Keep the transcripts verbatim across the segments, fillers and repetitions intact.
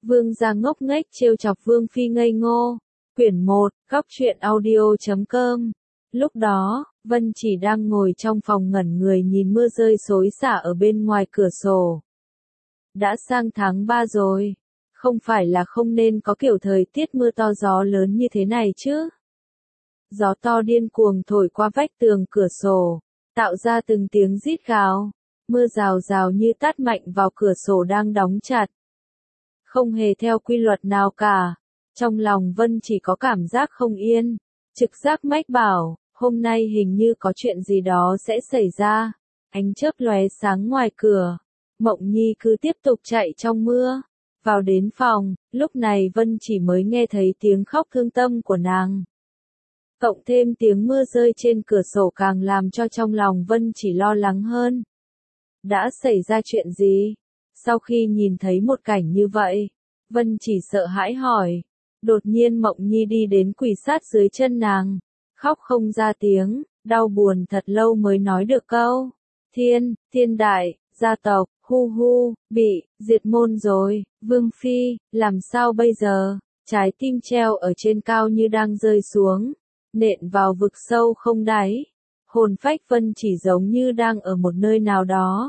Vương gia ngốc nghếch trêu chọc Vương phi ngây ngô. Quyển một, góc truyện audio chấm com. Lúc đó, Vân Chỉ đang ngồi trong phòng ngẩn người nhìn mưa rơi xối xả ở bên ngoài cửa sổ. Đã sang tháng ba rồi, không phải là không nên có kiểu thời tiết mưa to gió lớn như thế này chứ. Gió to điên cuồng thổi qua vách tường cửa sổ, tạo ra từng tiếng rít gào. Mưa rào rào như tát mạnh vào cửa sổ đang đóng chặt. Không hề theo quy luật nào cả. Trong lòng Vân chỉ có cảm giác không yên. Trực giác mách bảo, hôm nay hình như có chuyện gì đó sẽ xảy ra. Ánh chớp lóe sáng ngoài cửa. Mộng Nhi cứ tiếp tục chạy trong mưa. Vào đến phòng, lúc này Vân chỉ mới nghe thấy tiếng khóc thương tâm của nàng. Cộng thêm tiếng mưa rơi trên cửa sổ càng làm cho trong lòng Vân chỉ lo lắng hơn. Đã xảy ra chuyện gì? Sau khi nhìn thấy một cảnh như vậy, Vân chỉ sợ hãi hỏi. Đột nhiên Mộng Nhi đi đến quỳ sát dưới chân nàng, khóc không ra tiếng, đau buồn thật lâu mới nói được câu. Thiên, thiên đại, gia tộc, hu hu, bị, diệt môn rồi, Vương phi, làm sao bây giờ? Trái tim treo ở trên cao như đang rơi xuống, nện vào vực sâu không đáy. Hồn phách Vân chỉ giống như đang ở một nơi nào đó.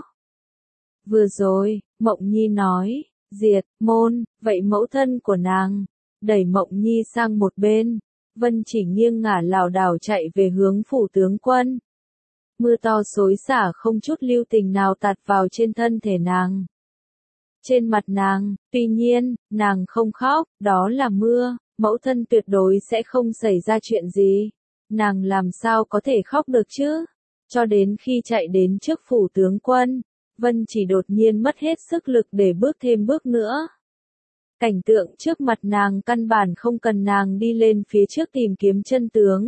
Vừa rồi, Mộng Nhi nói, diệt, môn, vậy mẫu thân của nàng, đẩy Mộng Nhi sang một bên, Vân chỉ nghiêng ngả lảo đảo chạy về hướng phủ tướng quân. Mưa to xối xả không chút lưu tình nào tạt vào trên thân thể nàng. Trên mặt nàng, tuy nhiên, nàng không khóc, đó là mưa, mẫu thân tuyệt đối sẽ không xảy ra chuyện gì. Nàng làm sao có thể khóc được chứ? Cho đến khi chạy đến trước phủ tướng quân, Vân chỉ đột nhiên mất hết sức lực để bước thêm bước nữa. Cảnh tượng trước mặt nàng căn bản không cần nàng đi lên phía trước tìm kiếm chân tướng.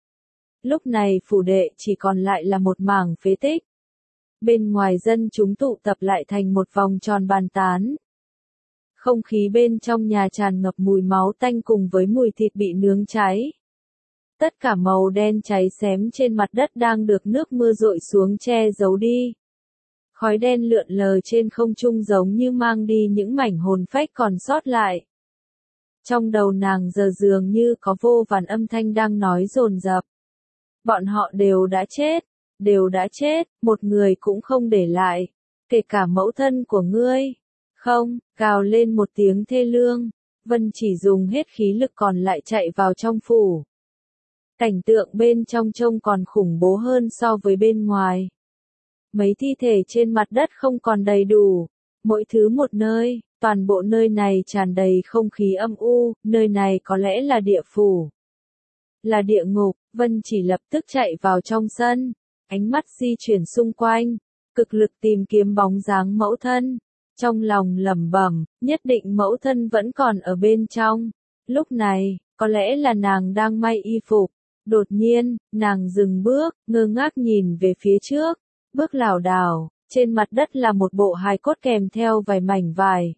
Lúc này phủ đệ chỉ còn lại là một mảng phế tích. Bên ngoài dân chúng tụ tập lại thành một vòng tròn bàn tán. Không khí bên trong nhà tràn ngập mùi máu tanh cùng với mùi thịt bị nướng cháy. Tất cả màu đen cháy xém trên mặt đất đang được nước mưa dội xuống che giấu đi. Khói đen lượn lờ trên không trung giống như mang đi những mảnh hồn phách còn sót lại. Trong đầu nàng giờ dường như có vô vàn âm thanh đang nói dồn dập. Bọn họ đều đã chết, đều đã chết, một người cũng không để lại, kể cả mẫu thân của ngươi. Không, gào lên một tiếng thê lương, Vân chỉ dùng hết khí lực còn lại chạy vào trong phủ. Cảnh tượng bên trong trông còn khủng bố hơn so với bên ngoài. Mấy thi thể trên mặt đất không còn đầy đủ, mỗi thứ một nơi, toàn bộ nơi này tràn đầy không khí âm u, nơi này có lẽ là địa phủ. Là địa ngục, Vân chỉ lập tức chạy vào trong sân, ánh mắt di chuyển xung quanh, cực lực tìm kiếm bóng dáng mẫu thân. Trong lòng lẩm bẩm, nhất định mẫu thân vẫn còn ở bên trong. Lúc này, có lẽ là nàng đang may y phục. Đột nhiên, nàng dừng bước, ngơ ngác nhìn về phía trước. Bước lảo đảo, trên mặt đất là một bộ hài cốt kèm theo vài mảnh vải.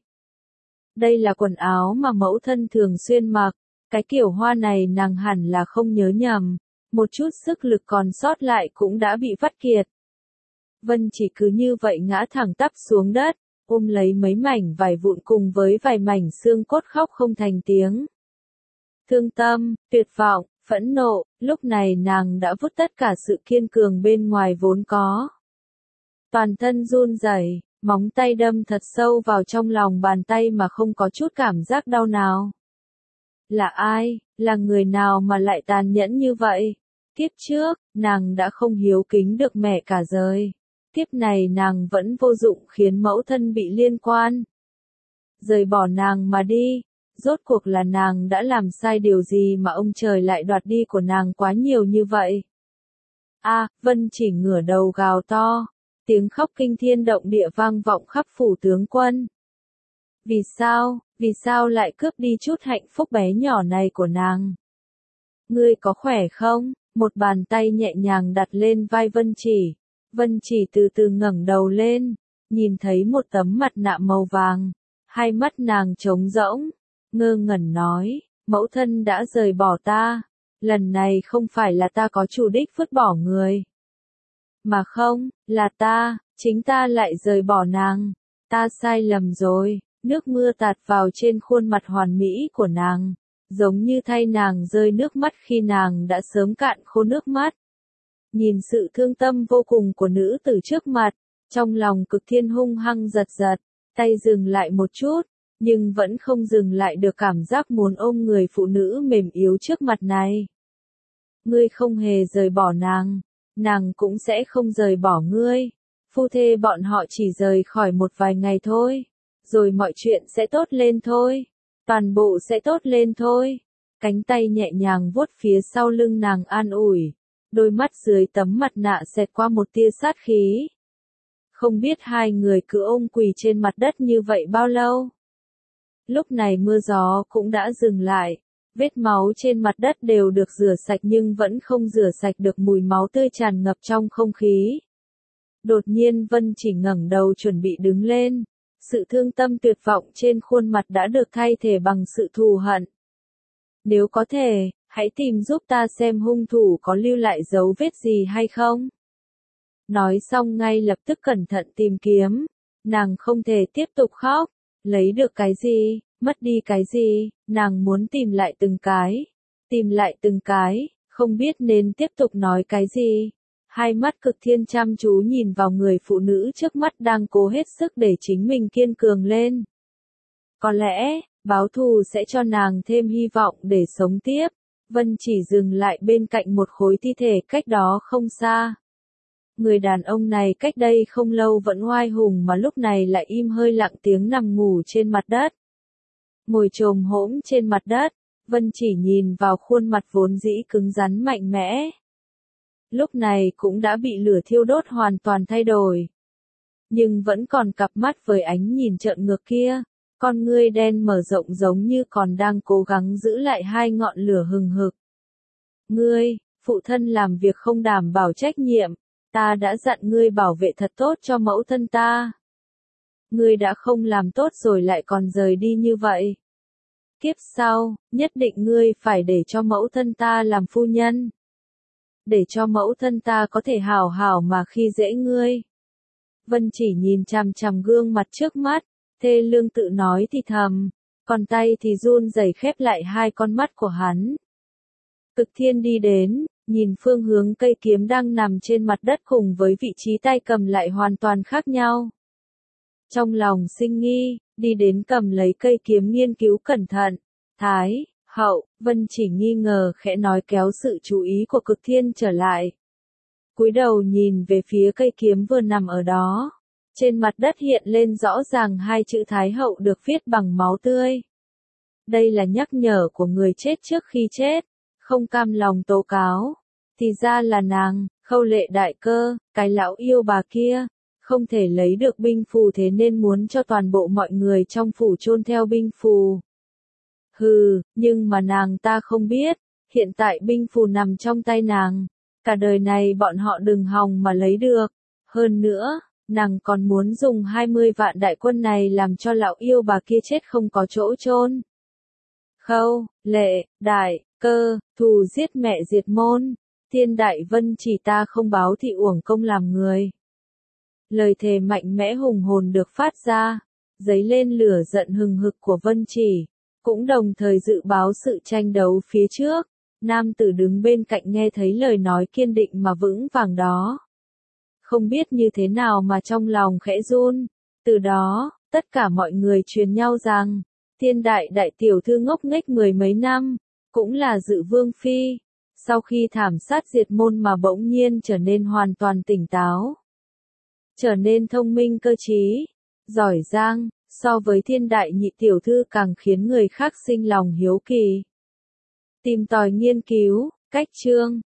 Đây là quần áo mà mẫu thân thường xuyên mặc, cái kiểu hoa này nàng hẳn là không nhớ nhầm, một chút sức lực còn sót lại cũng đã bị vắt kiệt. Vân chỉ cứ như vậy ngã thẳng tắp xuống đất, ôm lấy mấy mảnh vải vụn cùng với vài mảnh xương cốt khóc không thành tiếng. Thương tâm, tuyệt vọng, phẫn nộ, lúc này nàng đã vứt tất cả sự kiên cường bên ngoài vốn có. Toàn thân run rẩy, móng tay đâm thật sâu vào trong lòng bàn tay mà không có chút cảm giác đau nào. Là ai, là người nào mà lại tàn nhẫn như vậy? Kiếp trước, nàng đã không hiếu kính được mẹ cả đời. Kiếp này nàng vẫn vô dụng khiến mẫu thân bị liên quan. Rời bỏ nàng mà đi, rốt cuộc là nàng đã làm sai điều gì mà ông trời lại đoạt đi của nàng quá nhiều như vậy? A, à, Vân chỉ ngửa đầu gào to. Tiếng khóc kinh thiên động địa vang vọng khắp phủ tướng quân. Vì sao, vì sao lại cướp đi chút hạnh phúc bé nhỏ này của nàng? Ngươi có khỏe không? Một bàn tay nhẹ nhàng đặt lên vai Vân chỉ. Vân chỉ từ từ ngẩng đầu lên, nhìn thấy một tấm mặt nạ màu vàng. Hai mắt nàng trống rỗng, ngơ ngẩn nói, mẫu thân đã rời bỏ ta. Lần này không phải là ta có chủ đích vứt bỏ người. Mà không, là ta, chính ta lại rời bỏ nàng. Ta sai lầm rồi, Nước mưa tạt vào trên khuôn mặt hoàn mỹ của nàng, giống như thay nàng rơi nước mắt khi nàng đã sớm cạn khô nước mắt. Nhìn sự thương tâm vô cùng của nữ tử trước mặt, trong lòng Cực Thiên hung hăng giật giật, tay dừng lại một chút, nhưng vẫn không dừng lại được cảm giác muốn ôm người phụ nữ mềm yếu trước mặt này. Ngươi không hề rời bỏ nàng, nàng cũng sẽ không rời bỏ ngươi. Phu thê bọn họ chỉ rời khỏi một vài ngày thôi, rồi mọi chuyện sẽ tốt lên thôi. Toàn bộ sẽ tốt lên thôi. Cánh tay nhẹ nhàng vuốt phía sau lưng nàng an ủi. Đôi mắt dưới tấm mặt nạ xẹt qua một tia sát khí. Không biết hai người cứ ôm quỳ trên mặt đất như vậy bao lâu. Lúc này mưa gió cũng đã dừng lại. Vết máu trên mặt đất đều được rửa sạch nhưng vẫn không rửa sạch được mùi máu tươi tràn ngập trong không khí. Đột nhiên Vân Chỉ ngẩng đầu chuẩn bị đứng lên. Sự thương tâm tuyệt vọng trên khuôn mặt đã được thay thế bằng sự thù hận. Nếu có thể, hãy tìm giúp ta xem hung thủ có lưu lại dấu vết gì hay không. Nói xong ngay lập tức cẩn thận tìm kiếm. Nàng không thể tiếp tục khóc. Lấy được cái gì, mất đi cái gì, nàng muốn tìm lại từng cái. Tìm lại từng cái, không biết nên tiếp tục nói cái gì. Hai mắt Cực Thiên chăm chú nhìn vào người phụ nữ trước mắt đang cố hết sức để chính mình kiên cường lên. Có lẽ, báo thù sẽ cho nàng thêm hy vọng để sống tiếp. Vân Chỉ dừng lại bên cạnh một khối thi thể cách đó không xa. Người đàn ông này cách đây không lâu vẫn oai hùng mà lúc này lại im hơi lặng tiếng nằm ngủ trên mặt đất. Ngồi chồm hổm trên mặt đất, Vân Chỉ nhìn vào khuôn mặt vốn dĩ cứng rắn mạnh mẽ. Lúc này cũng đã bị lửa thiêu đốt hoàn toàn thay đổi. Nhưng vẫn còn cặp mắt với ánh nhìn trợn ngược kia, con ngươi đen mở rộng giống như còn đang cố gắng giữ lại hai ngọn lửa hừng hực. Ngươi, phụ thân làm việc không đảm bảo trách nhiệm, ta đã dặn ngươi bảo vệ thật tốt cho mẫu thân ta. Ngươi đã không làm tốt rồi lại còn rời đi như vậy. Kiếp sau, nhất định ngươi phải để cho mẫu thân ta làm phu nhân. Để cho mẫu thân ta có thể hảo hảo mà khi dễ ngươi. Vân Chỉ nhìn chằm chằm gương mặt trước mắt, thê lương tự nói thì thầm, còn tay thì run rẩy khép lại hai con mắt của hắn. Cực Thiên đi đến, nhìn phương hướng cây kiếm đang nằm trên mặt đất cùng với vị trí tay cầm lại hoàn toàn khác nhau. Trong lòng sinh nghi, đi đến cầm lấy cây kiếm nghiên cứu cẩn thận. Thái, Hậu, Vân Chỉ nghi ngờ khẽ nói kéo sự chú ý của Cực Thiên trở lại. Cúi đầu nhìn về phía cây kiếm vừa nằm ở đó. Trên mặt đất hiện lên rõ ràng hai chữ Thái Hậu được viết bằng máu tươi. Đây là nhắc nhở của người chết trước khi chết, không cam lòng tố cáo. Thì ra là nàng, Khâu Lệ đại cơ, cái lão yêu bà kia, không thể lấy được binh phù thế nên muốn cho toàn bộ mọi người trong phủ chôn theo binh phù. Hừ, nhưng mà nàng ta không biết, hiện tại binh phù nằm trong tay nàng, cả đời này bọn họ đừng hòng mà lấy được. Hơn nữa, nàng còn muốn dùng hai mươi vạn đại quân này làm cho lão yêu bà kia chết không có chỗ chôn. Khâu, Lệ, đại, cơ, thù giết mẹ diệt môn, thiên đại Vân Chỉ ta không báo thì uổng công làm người. Lời thề mạnh mẽ hùng hồn được phát ra, dấy lên lửa giận hừng hực của Vân Chỉ, cũng đồng thời dự báo sự tranh đấu phía trước. Nam tử đứng bên cạnh nghe thấy lời nói kiên định mà vững vàng đó. Không biết như thế nào mà trong lòng khẽ run. Từ đó, tất cả mọi người truyền nhau rằng, thiên đại đại tiểu thư ngốc nghếch mười mấy năm, cũng là Dự Vương Phi, sau khi thảm sát diệt môn mà bỗng nhiên trở nên hoàn toàn tỉnh táo. Trở nên thông minh cơ trí, giỏi giang, so với thiên đại nhị tiểu thư càng khiến người khác sinh lòng hiếu kỳ. Tìm tòi nghiên cứu, cách chương.